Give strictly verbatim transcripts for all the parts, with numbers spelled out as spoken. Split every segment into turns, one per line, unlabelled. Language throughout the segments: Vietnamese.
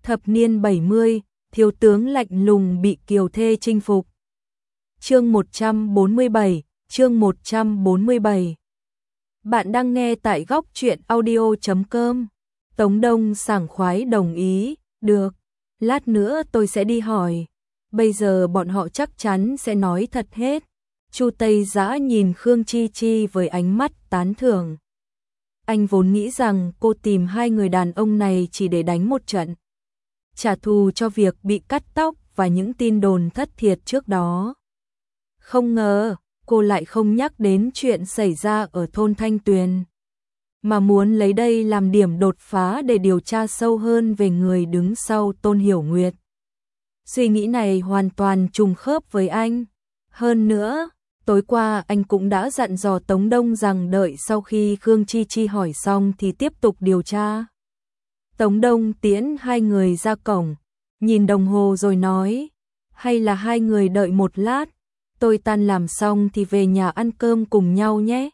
Thập niên bảy mươi, thiếu tướng lạnh lùng bị kiều thê chinh phục. Chương một trăm bốn mươi bảy, chương một trăm bốn mươi bảy. Bạn đang nghe tại góc truyện audio chấm com. Tống Đông sảng khoái đồng ý, được, lát nữa tôi sẽ đi hỏi. Bây giờ bọn họ chắc chắn sẽ nói thật hết. Chu Tây Dã nhìn Khương Chi Chi với ánh mắt tán thưởng. Anh vốn nghĩ rằng cô tìm hai người đàn ông này chỉ để đánh một trận, trả thù cho việc bị cắt tóc và những tin đồn thất thiệt trước đó. Không ngờ, cô lại không nhắc đến chuyện xảy ra ở thôn Thanh Tuyền, mà muốn lấy đây làm điểm đột phá để điều tra sâu hơn về người đứng sau Tôn Hiểu Nguyệt. Suy nghĩ này hoàn toàn trùng khớp với anh. Hơn nữa, tối qua anh cũng đã dặn dò Tống Đông rằng đợi sau khi Khương Chi Chi hỏi xong thì tiếp tục điều tra. Tống Đông tiễn hai người ra cổng, nhìn đồng hồ rồi nói, hay là hai người đợi một lát, tôi tan làm xong thì về nhà ăn cơm cùng nhau nhé.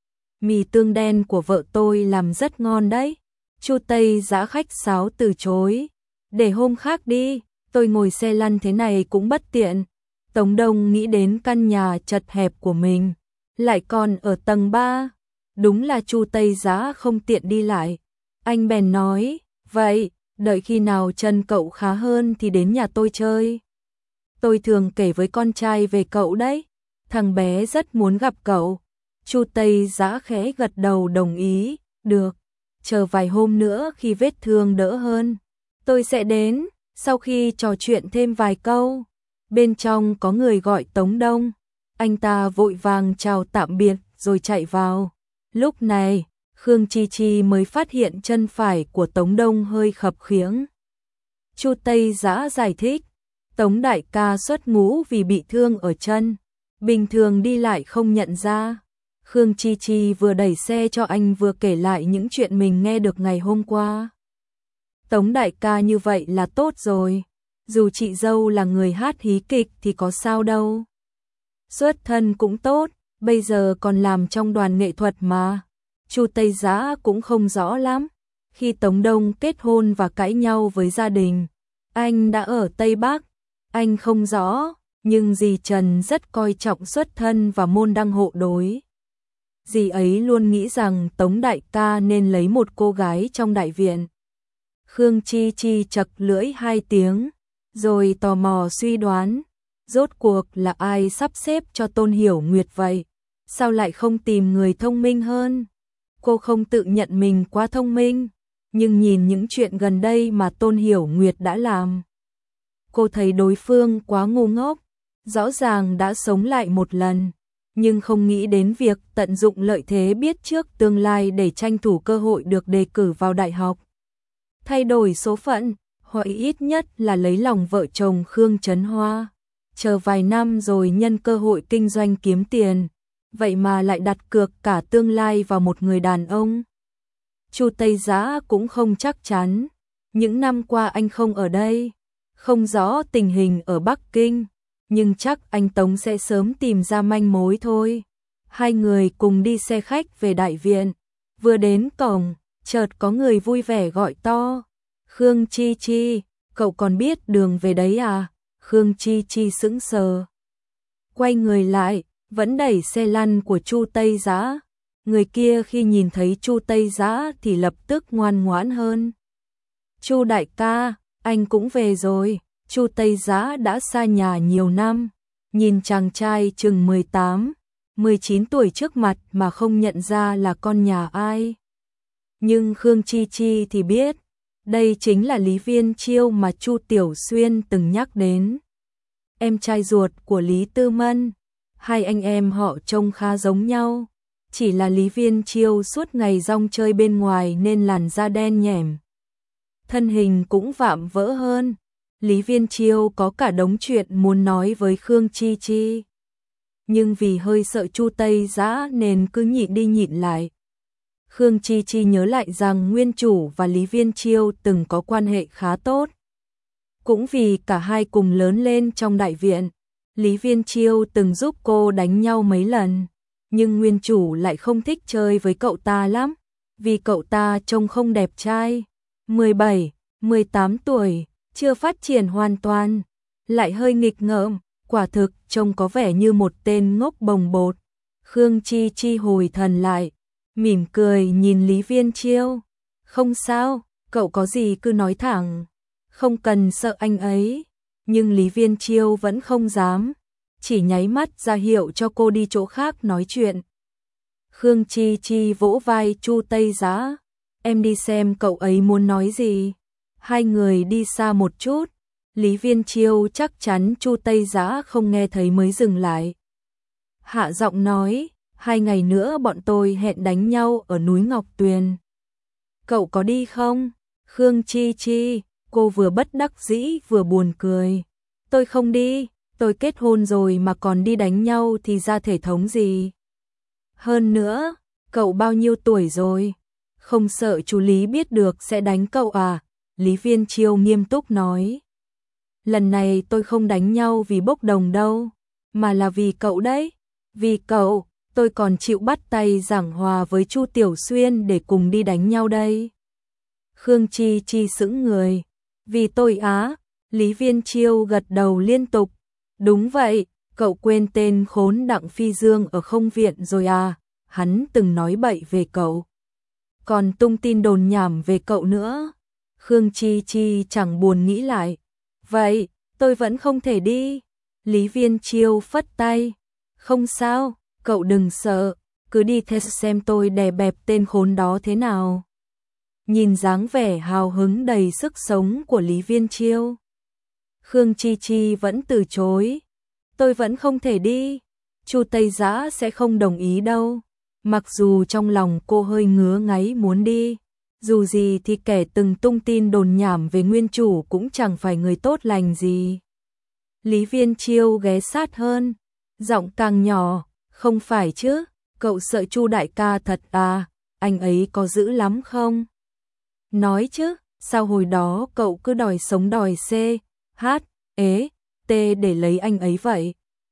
Mì tương đen của vợ tôi làm rất ngon đấy. Chu Tây Dã khách sáo từ chối, để hôm khác đi, tôi ngồi xe lăn thế này cũng bất tiện. Tống Đông nghĩ đến căn nhà chật hẹp của mình, lại còn ở tầng ba, đúng là Chu Tây Dã không tiện đi lại. Anh bèn nói, vậy, đợi khi nào chân cậu khá hơn thì đến nhà tôi chơi. Tôi thường kể với con trai về cậu đấy, thằng bé rất muốn gặp cậu. Chu Tây Dã khẽ gật đầu đồng ý, được, chờ vài hôm nữa khi vết thương đỡ hơn, tôi sẽ đến. Sau khi trò chuyện thêm vài câu, bên trong có người gọi Tống Đông, anh ta vội vàng chào tạm biệt rồi chạy vào. Lúc này, Khương Chi Chi mới phát hiện chân phải của Tống Đông hơi khập khiễng. Chu Tây Dã giải thích, Tống đại ca xuất ngũ vì bị thương ở chân, bình thường đi lại không nhận ra. Khương Chi Chi vừa đẩy xe cho anh vừa kể lại những chuyện mình nghe được ngày hôm qua. Tống đại ca như vậy là tốt rồi, dù chị dâu là người hát hí kịch thì có sao đâu. Xuất thân cũng tốt, bây giờ còn làm trong đoàn nghệ thuật mà. Chu Tây Dã cũng không rõ lắm. Khi Tống Đông kết hôn và cãi nhau với gia đình, anh đã ở Tây Bắc. Anh không rõ, nhưng dì Trần rất coi trọng xuất thân và môn đăng hộ đối. Dì ấy luôn nghĩ rằng Tống đại ca nên lấy một cô gái trong đại viện. Khương Chi Chi chật lưỡi hai tiếng, rồi tò mò suy đoán, rốt cuộc là ai sắp xếp cho Tôn Hiểu Nguyệt vậy? Sao lại không tìm người thông minh hơn? Cô không tự nhận mình quá thông minh, nhưng nhìn những chuyện gần đây mà Tôn Hiểu Nguyệt đã làm, cô thấy đối phương quá ngu ngốc, rõ ràng đã sống lại một lần, nhưng không nghĩ đến việc tận dụng lợi thế biết trước tương lai để tranh thủ cơ hội được đề cử vào đại học. Thay đổi số phận, hoặc ít nhất là lấy lòng vợ chồng Khương Trấn Hoa, chờ vài năm rồi nhân cơ hội kinh doanh kiếm tiền, vậy mà lại đặt cược cả tương lai vào một người đàn ông. Chu Tây Dã cũng không chắc chắn, những năm qua anh không ở đây, không rõ tình hình ở Bắc Kinh, nhưng chắc anh Tống sẽ sớm tìm ra manh mối thôi. Hai người cùng đi xe khách về đại viện, vừa đến cổng, chợt có người vui vẻ gọi to, Khương Chi Chi, cậu còn biết đường về đấy à? Khương Chi Chi sững sờ, quay người lại, vẫn đẩy xe lăn của Chu Tây Dã. Người kia khi nhìn thấy Chu Tây Dã thì lập tức ngoan ngoãn hơn. Chu đại ca, anh cũng về rồi. Chu Tây Dã đã xa nhà nhiều năm, nhìn chàng trai chừng mười tám, mười chín tuổi trước mặt mà không nhận ra là con nhà ai. Nhưng Khương Chi Chi thì biết, đây chính là Lý Viên Chiêu mà Chu Tiểu Xuyên từng nhắc đến. Em trai ruột của Lý Tư Mân, hai anh em họ trông khá giống nhau, chỉ là Lý Viên Chiêu suốt ngày rong chơi bên ngoài nên làn da đen nhẻm, thân hình cũng vạm vỡ hơn. Lý Viên Chiêu có cả đống chuyện muốn nói với Khương Chi Chi, nhưng vì hơi sợ Chu Tây Dã nên cứ nhịn đi nhịn lại. Khương Chi Chi nhớ lại rằng nguyên chủ và Lý Viên Chiêu từng có quan hệ khá tốt. Cũng vì cả hai cùng lớn lên trong đại viện, Lý Viên Chiêu từng giúp cô đánh nhau mấy lần, nhưng nguyên chủ lại không thích chơi với cậu ta lắm, vì cậu ta trông không đẹp trai. mười bảy, mười tám tuổi, chưa phát triển hoàn toàn, lại hơi nghịch ngợm, quả thực trông có vẻ như một tên ngốc bồng bột. Khương Chi Chi hồi thần lại, mỉm cười nhìn Lý Viên Chiêu. Không sao, cậu có gì cứ nói thẳng, không cần sợ anh ấy. Nhưng Lý Viên Chiêu vẫn không dám, chỉ nháy mắt ra hiệu cho cô đi chỗ khác nói chuyện. Khương Chi Chi vỗ vai Chu Tây Giá, em đi xem cậu ấy muốn nói gì. Hai người đi xa một chút, Lý Viên Chiêu chắc chắn Chu Tây Giá không nghe thấy mới dừng lại. Hạ giọng nói, hai ngày nữa bọn tôi hẹn đánh nhau ở núi Ngọc Tuyền. Cậu có đi không? Khương Chi Chi, cô vừa bất đắc dĩ vừa buồn cười. Tôi không đi, tôi kết hôn rồi mà còn đi đánh nhau thì ra thể thống gì. Hơn nữa, cậu bao nhiêu tuổi rồi? Không sợ chú Lý biết được sẽ đánh cậu à? Lý Viên Chiêu nghiêm túc nói. Lần này tôi không đánh nhau vì bốc đồng đâu, mà là vì cậu đấy. Vì cậu, tôi còn chịu bắt tay giảng hòa với Chu Tiểu Xuyên để cùng đi đánh nhau đây. Khương Chi Chi sững người. Vì tôi á? Lý Viên Chiêu gật đầu liên tục. Đúng vậy, cậu quên tên khốn Đặng Phi Dương ở không viện rồi à? Hắn từng nói bậy về cậu, còn tung tin đồn nhảm về cậu nữa. Khương Chi Chi chẳng buồn nghĩ lại. Vậy, tôi vẫn không thể đi. Lý Viên Chiêu phất tay. Không sao, cậu đừng sợ, cứ đi theo xem tôi đè bẹp tên khốn đó thế nào. Nhìn dáng vẻ hào hứng đầy sức sống của Lý Viên Chiêu, Khương Chi Chi vẫn từ chối. Tôi vẫn không thể đi, Chu Tây Giá sẽ không đồng ý đâu. Mặc dù trong lòng cô hơi ngứa ngáy muốn đi, dù gì thì kẻ từng tung tin đồn nhảm về nguyên chủ cũng chẳng phải người tốt lành gì. Lý Viên Chiêu ghé sát hơn, giọng càng nhỏ, không phải chứ, cậu sợ Chu đại ca thật à, anh ấy có dữ lắm không? Nói chứ, sao hồi đó cậu cứ đòi sống đòi C, H, ế, T để lấy anh ấy vậy?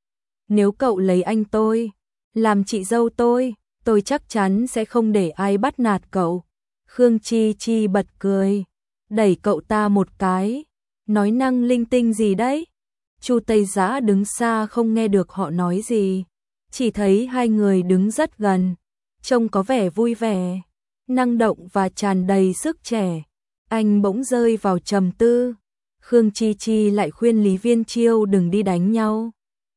Nếu cậu lấy anh tôi, làm chị dâu tôi, tôi chắc chắn sẽ không để ai bắt nạt cậu. Khương Chi Chi bật cười, đẩy cậu ta một cái, nói năng linh tinh gì đấy? Chu Tây Giá đứng xa không nghe được họ nói gì, chỉ thấy hai người đứng rất gần, trông có vẻ vui vẻ, năng động và tràn đầy sức trẻ. Anh bỗng rơi vào trầm tư. Khương Chi Chi lại khuyên Lý Viên Chiêu đừng đi đánh nhau,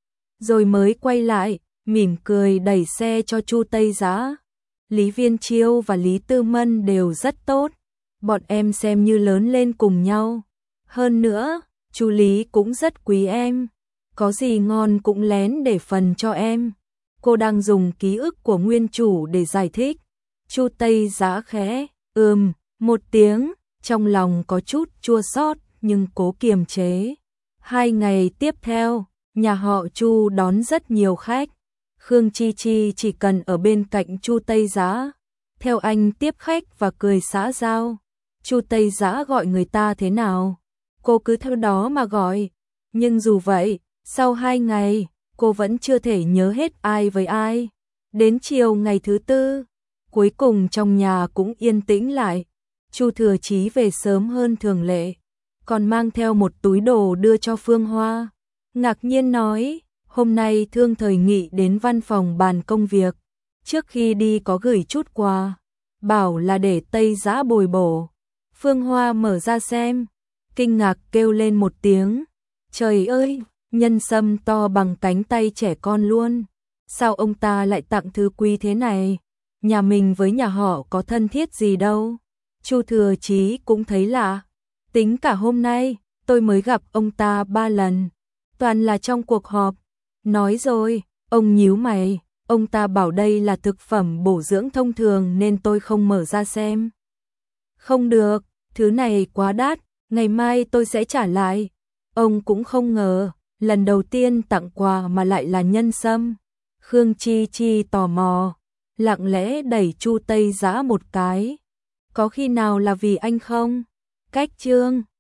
rồi mới quay lại, mỉm cười đẩy xe cho Chu Tây Giá. Lý Viên Chiêu và Lý Tư Mân đều rất tốt, bọn em xem như lớn lên cùng nhau. Hơn nữa, chú Lý cũng rất quý em, có gì ngon cũng lén để phần cho em. Cô đang dùng ký ức của nguyên chủ để giải thích. Chu Tây Giá khẽ ừm một tiếng, trong lòng có chút chua xót nhưng cố kiềm chế. Hai ngày tiếp theo, nhà họ Chu đón rất nhiều khách. Khương Chi Chi chỉ cần ở bên cạnh Chu Tây Giá, theo anh tiếp khách và cười xã giao. Chu Tây Giá gọi người ta thế nào, cô cứ theo đó mà gọi. Nhưng dù vậy, sau hai ngày, cô vẫn chưa thể nhớ hết ai với ai. Đến chiều ngày thứ tư, cuối cùng trong nhà cũng yên tĩnh lại. Chu Thừa Chí về sớm hơn thường lệ, còn mang theo một túi đồ đưa cho Phương Hoa. Ngạc nhiên nói, hôm nay Thương Thời Nghị đến văn phòng bàn công việc, trước khi đi có gửi chút quà, bảo là để Tây Giá bồi bổ. Phương Hoa mở ra xem, kinh ngạc kêu lên một tiếng. Trời ơi, nhân sâm to bằng cánh tay trẻ con luôn. Sao ông ta lại tặng thứ quý thế này? Nhà mình với nhà họ có thân thiết gì đâu. Chu Thừa Chí cũng thấy lạ. Tính cả hôm nay, tôi mới gặp ông ta ba lần, toàn là trong cuộc họp. Nói rồi, ông nhíu mày, ông ta bảo đây là thực phẩm bổ dưỡng thông thường nên tôi không mở ra xem. Không được, thứ này quá đắt, ngày mai tôi sẽ trả lại. Ông cũng không ngờ, lần đầu tiên tặng quà mà lại là nhân sâm. Khương Chi Chi tò mò, lặng lẽ đẩy Chu Tây Giá một cái. Có khi nào là vì anh không? Cách Trương